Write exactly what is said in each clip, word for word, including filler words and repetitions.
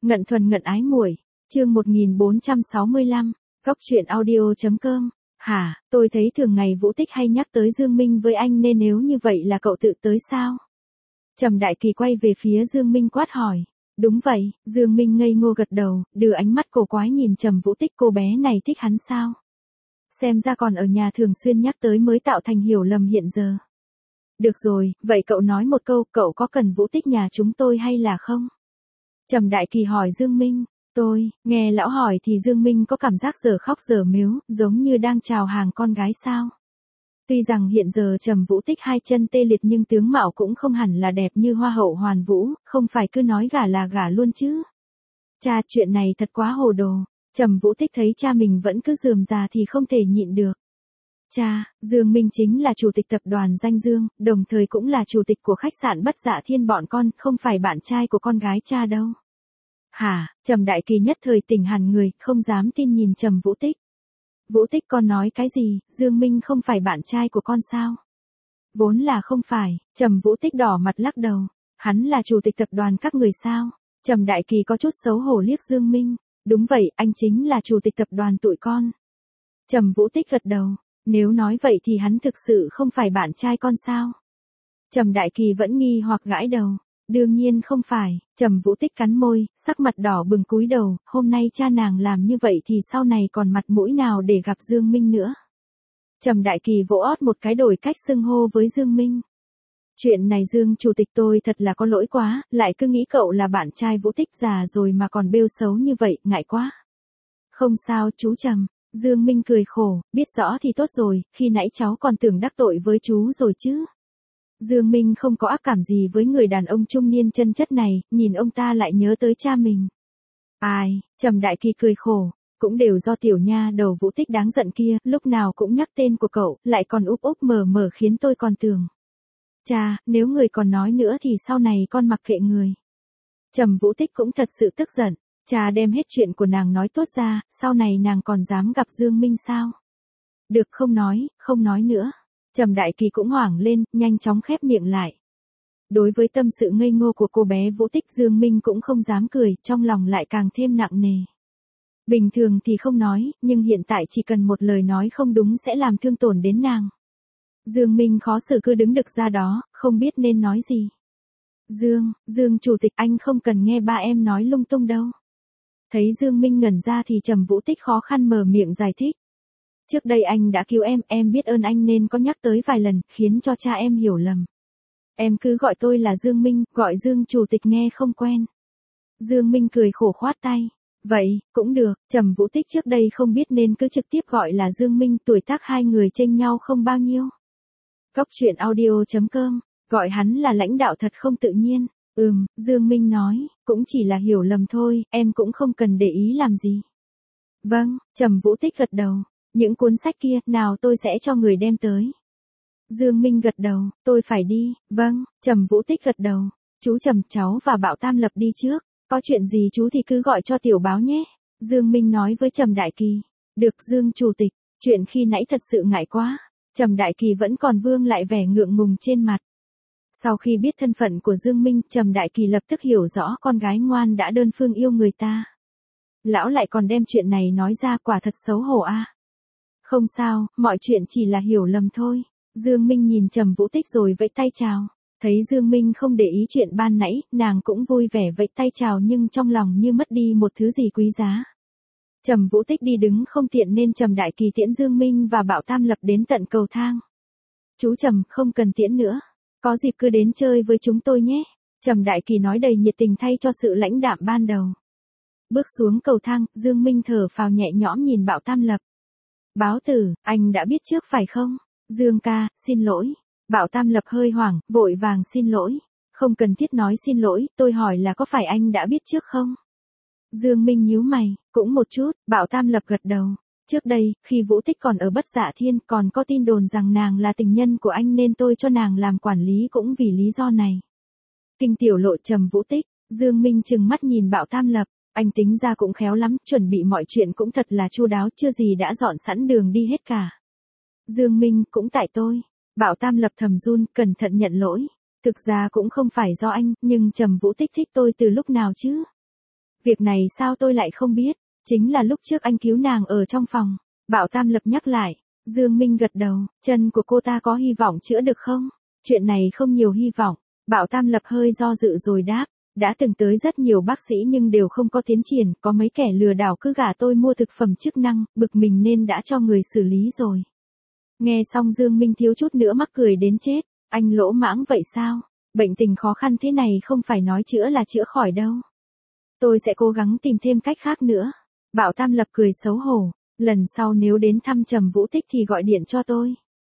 Ngận thuần ngận ái muội, chương một nghìn bốn trăm sáu mươi lăm, Cóc truyện audio chấm com. Hả, tôi thấy thường ngày Vũ Tích hay nhắc tới Dương Minh với anh nên nếu như vậy là cậu tự tới sao? Trầm Đại Kỳ quay về phía Dương Minh quát hỏi. Đúng vậy, Dương Minh ngây ngô gật đầu, đưa ánh mắt cổ quái nhìn Trầm Vũ Tích, cô bé này thích hắn sao? Xem ra còn ở nhà thường xuyên nhắc tới mới tạo thành hiểu lầm hiện giờ. Được rồi, vậy cậu nói một câu, cậu có cần Vũ Tích nhà chúng tôi hay là không? Trầm Đại Kỳ hỏi Dương Minh. Tôi, nghe lão hỏi thì Dương Minh có cảm giác giờ khóc giờ mếu, giống như đang chào hàng con gái sao. Tuy rằng hiện giờ Trầm Vũ Tích hai chân tê liệt nhưng tướng mạo cũng không hẳn là đẹp như hoa hậu Hoàn Vũ, không phải cứ nói gả là gả luôn chứ. Cha, chuyện này thật quá hồ đồ. Trầm Vũ Tích thấy cha mình vẫn cứ rườm rà thì không thể nhịn được. Cha, Dương Minh chính là chủ tịch tập đoàn Danh Dương, đồng thời cũng là chủ tịch của khách sạn Bất Dạ Thiên bọn con, không phải bạn trai của con gái cha đâu. Hả, Trầm Đại Kỳ nhất thời tỉnh hẳn người, không dám tin nhìn Trầm Vũ Tích. Vũ Tích con nói cái gì, Dương Minh không phải bạn trai của con sao? Vốn là không phải, Trầm Vũ Tích đỏ mặt lắc đầu. Hắn là chủ tịch tập đoàn các người sao? Trầm Đại Kỳ có chút xấu hổ liếc Dương Minh. Đúng vậy, anh chính là chủ tịch tập đoàn tụi con. Trầm Vũ Tích gật đầu. Nếu nói vậy thì hắn thực sự không phải bạn trai con sao? Trầm Đại Kỳ vẫn nghi hoặc gãi đầu. Đương nhiên không phải, Trầm Vũ Tích cắn môi, sắc mặt đỏ bừng cúi đầu, hôm nay cha nàng làm như vậy thì sau này còn mặt mũi nào để gặp Dương Minh nữa. Trầm Đại Kỳ vỗ ót một cái đổi cách xưng hô với Dương Minh. Chuyện này Dương chủ tịch tôi thật là có lỗi quá, lại cứ nghĩ cậu là bạn trai Vũ Tích già rồi mà còn bêu xấu như vậy, ngại quá. Không sao chú Trầm, Dương Minh cười khổ, biết rõ thì tốt rồi, khi nãy cháu còn tưởng đắc tội với chú rồi chứ. Dương Minh không có ác cảm gì với người đàn ông trung niên chân chất này, nhìn ông ta lại nhớ tới cha mình. Ai, Trầm Đại Kỳ cười khổ, cũng đều do tiểu nha đầu Vũ Tích đáng giận kia, lúc nào cũng nhắc tên của cậu, lại còn úp úp mở mở khiến tôi còn tưởng. Cha, nếu người còn nói nữa thì sau này con mặc kệ người. Trầm Vũ Tích cũng thật sự tức giận, cha đem hết chuyện của nàng nói tốt ra, sau này nàng còn dám gặp Dương Minh sao? Được, không nói, không nói nữa. Trầm Đại Kỳ cũng hoảng lên, nhanh chóng khép miệng lại. Đối với tâm sự ngây ngô của cô bé Vũ Tích, Dương Minh cũng không dám cười, trong lòng lại càng thêm nặng nề. Bình thường thì không nói, nhưng hiện tại chỉ cần một lời nói không đúng sẽ làm thương tổn đến nàng. Dương Minh khó xử cứ đứng đực ra đó, không biết nên nói gì. Dương, Dương chủ tịch, anh không cần nghe ba em nói lung tung đâu. Thấy Dương Minh ngẩn ra thì Trầm Vũ Tích khó khăn mở miệng giải thích. Trước đây anh đã cứu em, em biết ơn anh nên có nhắc tới vài lần, khiến cho cha em hiểu lầm. Em cứ gọi tôi là Dương Minh, gọi Dương chủ tịch nghe không quen. Dương Minh cười khổ khoát tay. Vậy, cũng được, Trầm Vũ Tích trước đây không biết nên cứ trực tiếp gọi là Dương Minh, tuổi tác hai người chênh nhau không bao nhiêu. Cóc truyện audio chấm com, gọi hắn là lãnh đạo thật không tự nhiên. Ừm, Dương Minh nói, cũng chỉ là hiểu lầm thôi, em cũng không cần để ý làm gì. Vâng, Trầm Vũ Tích gật đầu. Những cuốn sách kia, nào tôi sẽ cho người đem tới. Dương Minh gật đầu, tôi phải đi, vâng, Trầm Vũ Tích gật đầu. Chú Trầm, cháu và Bảo Tam Lập đi trước, có chuyện gì chú thì cứ gọi cho tiểu báo nhé. Dương Minh nói với Trầm Đại Kỳ. Được Dương chủ tịch, chuyện khi nãy thật sự ngại quá. Trầm Đại Kỳ vẫn còn vương lại vẻ ngượng ngùng trên mặt. Sau khi biết thân phận của Dương Minh, Trầm Đại Kỳ lập tức hiểu rõ con gái ngoan đã đơn phương yêu người ta. Lão lại còn đem chuyện này nói ra, quả thật xấu hổ a. À. Không sao, mọi chuyện chỉ là hiểu lầm thôi. Dương Minh nhìn Trầm Vũ Tích rồi vẫy tay chào. Thấy Dương Minh không để ý chuyện ban nãy, nàng cũng vui vẻ vẫy tay chào nhưng trong lòng như mất đi một thứ gì quý giá. Trầm Vũ Tích đi đứng không tiện nên Trầm Đại Kỳ tiễn Dương Minh và Bảo Tam Lập đến tận cầu thang. Chú Trầm, không cần tiễn nữa. Có dịp cứ đến chơi với chúng tôi nhé. Trầm Đại Kỳ nói đầy nhiệt tình thay cho sự lãnh đạm ban đầu. Bước xuống cầu thang, Dương Minh thở phào nhẹ nhõm nhìn Bảo Tam Lập. Báo tử, anh đã biết trước phải không? Dương ca, xin lỗi. Bảo Tam Lập hơi hoảng, vội vàng xin lỗi. Không cần thiết nói xin lỗi, tôi hỏi là có phải anh đã biết trước không? Dương Minh nhíu mày, cũng một chút. Bảo Tam Lập gật đầu. Trước đây, khi Vũ Tích còn ở Bất Dạ Thiên còn có tin đồn rằng nàng là tình nhân của anh nên tôi cho nàng làm quản lý cũng vì lý do này. Kinh tiểu lộ Trầm Vũ Tích, Dương Minh trừng mắt nhìn Bảo Tam Lập. Anh tính ra cũng khéo lắm, chuẩn bị mọi chuyện cũng thật là chu đáo, chưa gì đã dọn sẵn đường đi hết cả. Dương Minh, cũng tại tôi. Bảo Tam Lập thầm run, cẩn thận nhận lỗi. Thực ra cũng không phải do anh, nhưng Trầm Vũ Tích thích tôi từ lúc nào chứ? Việc này sao tôi lại không biết, chính là lúc trước anh cứu nàng ở trong phòng. Bảo Tam Lập nhắc lại. Dương Minh gật đầu, chân của cô ta có hy vọng chữa được không? Chuyện này không nhiều hy vọng. Bảo Tam Lập hơi do dự rồi đáp. Đã từng tới rất nhiều bác sĩ nhưng đều không có tiến triển, có mấy kẻ lừa đảo cứ gả tôi mua thực phẩm chức năng, bực mình nên đã cho người xử lý rồi. Nghe xong Dương Minh thiếu chút nữa mắc cười đến chết. Anh lỗ mãng vậy sao? Bệnh tình khó khăn thế này không phải nói chữa là chữa khỏi đâu. Tôi sẽ cố gắng tìm thêm cách khác nữa. Bảo Tam Lập cười xấu hổ. Lần sau nếu đến thăm Trầm Vũ Tích thì gọi điện cho tôi.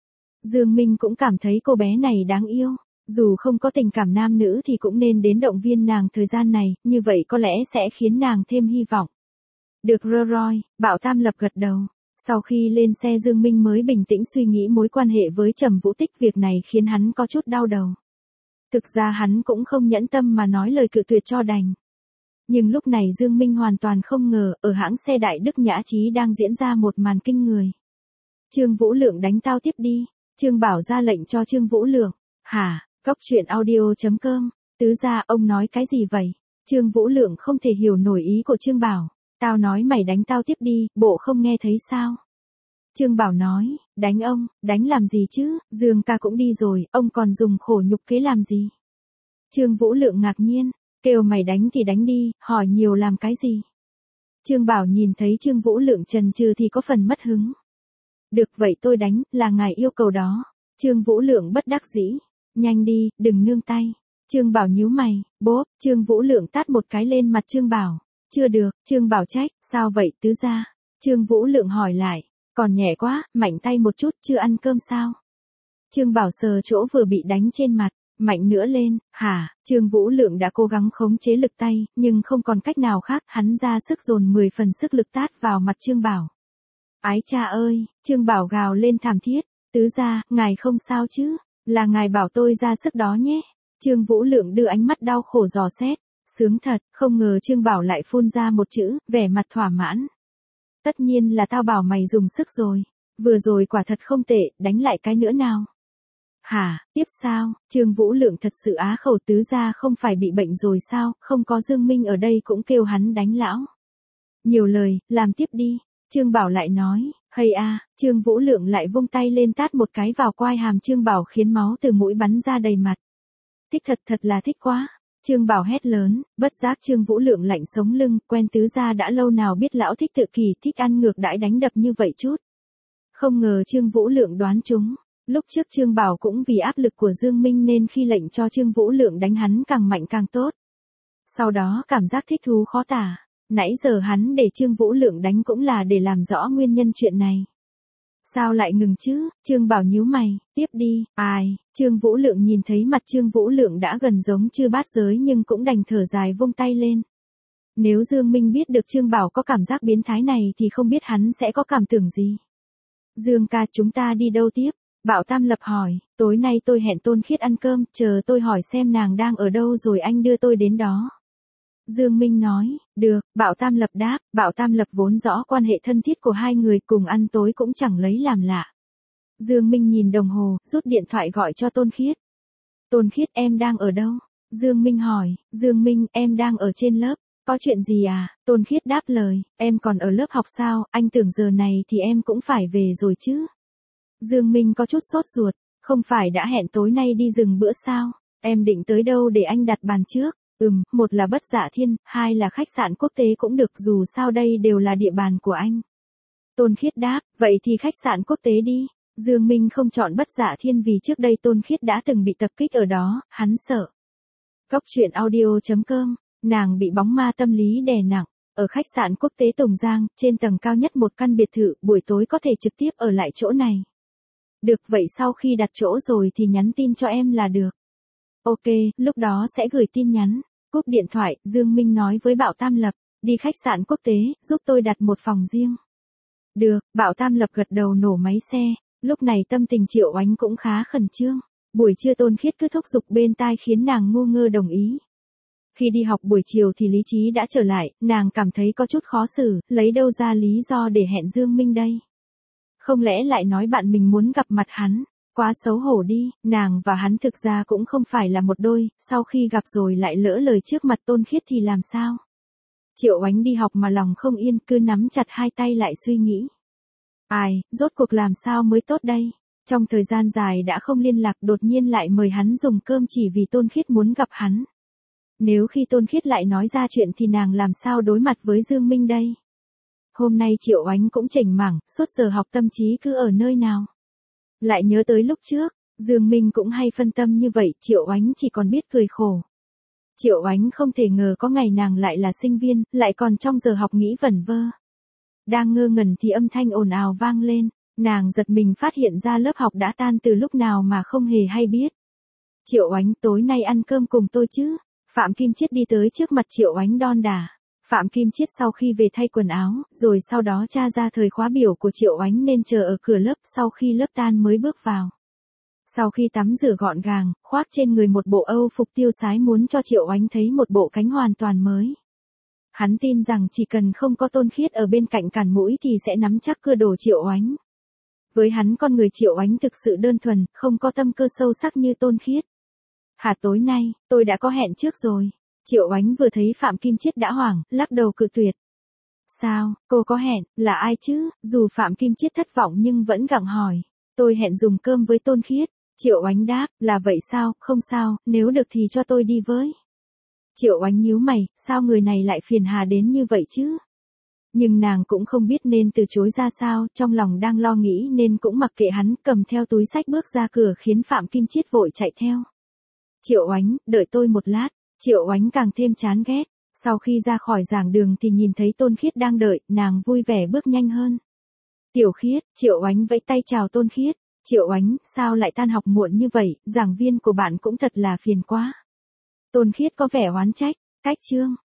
Dương Minh cũng cảm thấy cô bé này đáng yêu. Dù không có tình cảm nam nữ thì cũng nên đến động viên nàng thời gian này, như vậy có lẽ sẽ khiến nàng thêm hy vọng. Được rồi, Bảo Tam Lập gật đầu. Sau khi lên xe Dương Minh mới bình tĩnh suy nghĩ mối quan hệ với Trầm Vũ Tích, việc này khiến hắn có chút đau đầu. Thực ra hắn cũng không nhẫn tâm mà nói lời cự tuyệt cho đành. Nhưng lúc này Dương Minh hoàn toàn không ngờ, ở hãng xe Đại Đức Nhã Chí đang diễn ra một màn kinh người. Trương Vũ Lượng đánh tao tiếp đi. Trương Bảo ra lệnh cho Trương Vũ Lượng. Hả? Góc truyện audio chấm com. Tứ gia, ông nói cái gì vậy? Trương Vũ Lượng không thể hiểu nổi ý của Trương Bảo. Tao nói mày đánh tao tiếp đi, bộ không nghe thấy sao? Trương Bảo nói, đánh ông, đánh làm gì chứ, Dương ca cũng đi rồi, ông còn dùng khổ nhục kế làm gì? Trương Vũ Lượng ngạc nhiên, kêu mày đánh thì đánh đi, hỏi nhiều làm cái gì? Trương Bảo nhìn thấy Trương Vũ Lượng chần chừ thì có phần mất hứng. Được vậy tôi đánh, là ngài yêu cầu đó. Trương Vũ Lượng bất đắc dĩ. Nhanh đi, đừng nương tay. Trương Bảo nhíu mày, bốp, Trương Vũ Lượng tát một cái lên mặt Trương Bảo. Chưa được, Trương Bảo trách, sao vậy tứ gia? Trương Vũ Lượng hỏi lại, còn nhẹ quá, mạnh tay một chút, chưa ăn cơm sao? Trương Bảo sờ chỗ vừa bị đánh trên mặt, mạnh nữa lên, hả? Trương Vũ Lượng đã cố gắng khống chế lực tay, nhưng không còn cách nào khác, hắn ra sức dồn mười phần sức lực tát vào mặt Trương Bảo. Ái cha ơi, Trương Bảo gào lên thảm thiết, tứ gia, ngài không sao chứ? Là ngài bảo tôi ra sức đó nhé. Trương Vũ Lượng đưa ánh mắt đau khổ dò xét. Sướng thật, không ngờ Trương Bảo lại phun ra một chữ, vẻ mặt thỏa mãn. Tất nhiên là tao bảo mày dùng sức rồi. Vừa rồi quả thật không tệ, đánh lại cái nữa nào. Hả, tiếp sao? Trương Vũ Lượng thật sự á khẩu, tứ gia không phải bị bệnh rồi sao, không có Dương Minh ở đây cũng kêu hắn đánh lão. Nhiều lời, làm tiếp đi. Trương Bảo lại nói, hay a, Trương Vũ Lượng lại vung tay lên tát một cái vào quai hàm Trương Bảo khiến máu từ mũi bắn ra đầy mặt. Thích thật thật là thích quá. Trương Bảo hét lớn, bất giác Trương Vũ Lượng lạnh sống lưng, quen tứ gia đã lâu nào biết lão thích tự kỳ, thích ăn ngược đãi đánh đập như vậy chút. Không ngờ Trương Vũ Lượng đoán trúng. Lúc trước Trương Bảo cũng vì áp lực của Dương Minh nên khi lệnh cho Trương Vũ Lượng đánh hắn càng mạnh càng tốt. Sau đó cảm giác thích thú khó tả. Nãy giờ hắn để Trương Vũ Lượng đánh cũng là để làm rõ nguyên nhân chuyện này. Sao lại ngừng chứ? Trương Bảo nhíu mày, tiếp đi, ai? Trương Vũ Lượng nhìn thấy mặt Trương Vũ Lượng đã gần giống chư bát giới nhưng cũng đành thở dài vung tay lên. Nếu Dương Minh biết được Trương Bảo có cảm giác biến thái này thì không biết hắn sẽ có cảm tưởng gì. Dương ca, chúng ta đi đâu tiếp? Bảo Tam Lập hỏi, tối nay tôi hẹn Tôn Khiết ăn cơm, chờ tôi hỏi xem nàng đang ở đâu rồi anh đưa tôi đến đó. Dương Minh nói, được, Bảo Tam Lập đáp, Bảo Tam Lập vốn rõ quan hệ thân thiết của hai người, cùng ăn tối cũng chẳng lấy làm lạ. Dương Minh nhìn đồng hồ, rút điện thoại gọi cho Tôn Khiết. Tôn Khiết, em đang ở đâu? Dương Minh hỏi, Dương Minh, em đang ở trên lớp, có chuyện gì à? Tôn Khiết đáp lời, em còn ở lớp học sao, anh tưởng giờ này thì em cũng phải về rồi chứ. Dương Minh có chút sốt ruột, không phải đã hẹn tối nay đi rừng bữa sao, em định tới đâu để anh đặt bàn trước? Ừm, một là Bất Dạ Thiên, hai là khách sạn quốc tế cũng được, dù sao đây đều là địa bàn của anh. Tôn Khiết đáp, vậy thì khách sạn quốc tế đi. Dương Minh không chọn Bất Dạ Thiên vì trước đây Tôn Khiết đã từng bị tập kích ở đó, hắn sợ. Góc truyện audio chấm com, nàng bị bóng ma tâm lý đè nặng, ở khách sạn quốc tế Tùng Giang, trên tầng cao nhất một căn biệt thự, buổi tối có thể trực tiếp ở lại chỗ này. Được, vậy sau khi đặt chỗ rồi thì nhắn tin cho em là được. Ok, lúc đó sẽ gửi tin nhắn. Cúp điện thoại, Dương Minh nói với Bảo Tam Lập, đi khách sạn quốc tế, giúp tôi đặt một phòng riêng. Được, Bảo Tam Lập gật đầu nổ máy xe, lúc này tâm tình Triệu Oánh cũng khá khẩn trương. Buổi trưa Tôn Khiết cứ thúc giục bên tai khiến nàng ngu ngơ đồng ý. Khi đi học buổi chiều thì lý trí đã trở lại, nàng cảm thấy có chút khó xử, lấy đâu ra lý do để hẹn Dương Minh đây. Không lẽ lại nói bạn mình muốn gặp mặt hắn? Quá xấu hổ đi, nàng và hắn thực ra cũng không phải là một đôi, sau khi gặp rồi lại lỡ lời trước mặt Tôn Khiết thì làm sao? Triệu Oánh đi học mà lòng không yên, cứ nắm chặt hai tay lại suy nghĩ. Ai, rốt cuộc làm sao mới tốt đây? Trong thời gian dài đã không liên lạc, đột nhiên lại mời hắn dùng cơm chỉ vì Tôn Khiết muốn gặp hắn. Nếu khi Tôn Khiết lại nói ra chuyện thì nàng làm sao đối mặt với Dương Minh đây? Hôm nay Triệu Oánh cũng chểnh mảng, suốt giờ học tâm trí cứ ở nơi nào. Lại nhớ tới lúc trước, Dương Minh cũng hay phân tâm như vậy, Triệu Oánh chỉ còn biết cười khổ. Triệu Oánh không thể ngờ có ngày nàng lại là sinh viên, lại còn trong giờ học nghĩ vẩn vơ. Đang ngơ ngẩn thì âm thanh ồn ào vang lên, nàng giật mình phát hiện ra lớp học đã tan từ lúc nào mà không hề hay biết. Triệu Oánh, tối nay ăn cơm cùng tôi chứ? Phạm Kim Chiết đi tới trước mặt Triệu Oánh đon đả. Phạm Kim Chiết sau khi về thay quần áo, rồi sau đó tra ra thời khóa biểu của Triệu Oánh nên chờ ở cửa lớp, sau khi lớp tan mới bước vào. Sau khi tắm rửa gọn gàng, khoác trên người một bộ âu phục tiêu sái muốn cho Triệu Oánh thấy một bộ cánh hoàn toàn mới. Hắn tin rằng chỉ cần không có Tôn Khiết ở bên cạnh cản mũi thì sẽ nắm chắc cưa đổ Triệu Oánh. Với hắn con người Triệu Oánh thực sự đơn thuần, không có tâm cơ sâu sắc như Tôn Khiết. Hả, tối nay, tôi đã có hẹn trước rồi. Triệu Oánh vừa thấy Phạm Kim Chiết đã hoảng, lắc đầu cự tuyệt. Sao, cô có hẹn, là ai chứ? Dù Phạm Kim Chiết thất vọng nhưng vẫn gặng hỏi. Tôi hẹn dùng cơm với Tôn Khiết. Triệu Oánh đáp, là vậy sao, không sao, nếu được thì cho tôi đi với. Triệu Oánh nhíu mày, sao người này lại phiền hà đến như vậy chứ? Nhưng nàng cũng không biết nên từ chối ra sao, trong lòng đang lo nghĩ nên cũng mặc kệ hắn, cầm theo túi xách bước ra cửa khiến Phạm Kim Chiết vội chạy theo. Triệu Oánh, đợi tôi một lát. Triệu Oánh càng thêm chán ghét. Sau khi ra khỏi giảng đường thì nhìn thấy Tôn Khiết đang đợi, nàng vui vẻ bước nhanh hơn. Tiểu Khiết, Triệu Oánh vẫy tay chào Tôn Khiết. Triệu Oánh, sao lại tan học muộn như vậy, giảng viên của bạn cũng thật là phiền quá. Tôn Khiết có vẻ oán trách, cách chương.